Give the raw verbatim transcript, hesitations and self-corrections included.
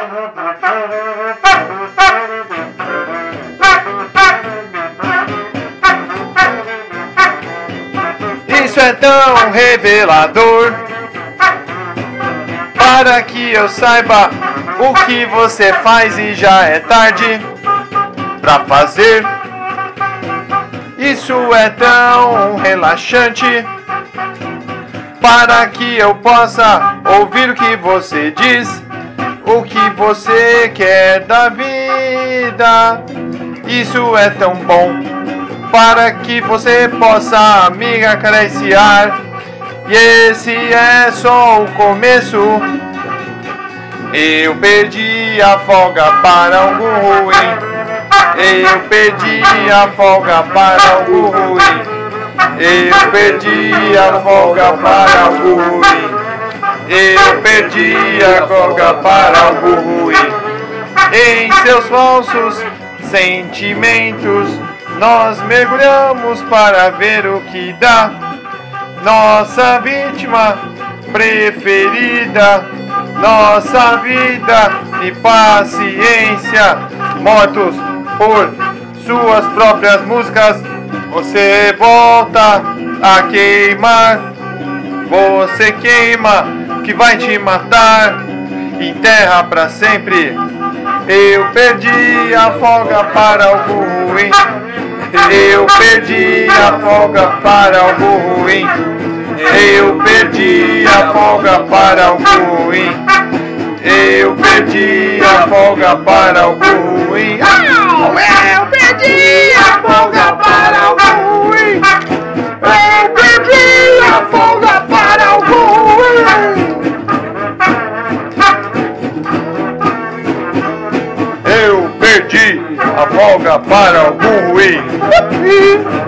Isso é tão revelador, para que eu saiba o que você faz e já é tarde pra fazer. Isso é tão relaxante, para que eu possa ouvir o que você diz, o que você quer da vida. Isso é tão bom, para que você possa me acariciar. E esse é só o começo. Eu perdi a folga para algo ruim. Eu perdi a folga para algo ruim. Eu perdi a folga para algo ruim. Eu perdi a folga para algo ruim. Em seus falsos sentimentos nós mergulhamos para ver o que dá. Nossa vítima preferida, nossa vida e paciência, mortos por suas próprias músicas. Você volta a queimar, você queima que vai te matar, enterra pra sempre. Eu perdi a folga para algo ruim. Eu perdi a folga para algo ruim. Eu perdi a folga para algo ruim. Eu perdi a folga para algo ruim. Eu perdi a folga para algo ruim. Eu perdi a folga para algo ruim. Eu perdi a folga para algo ruim.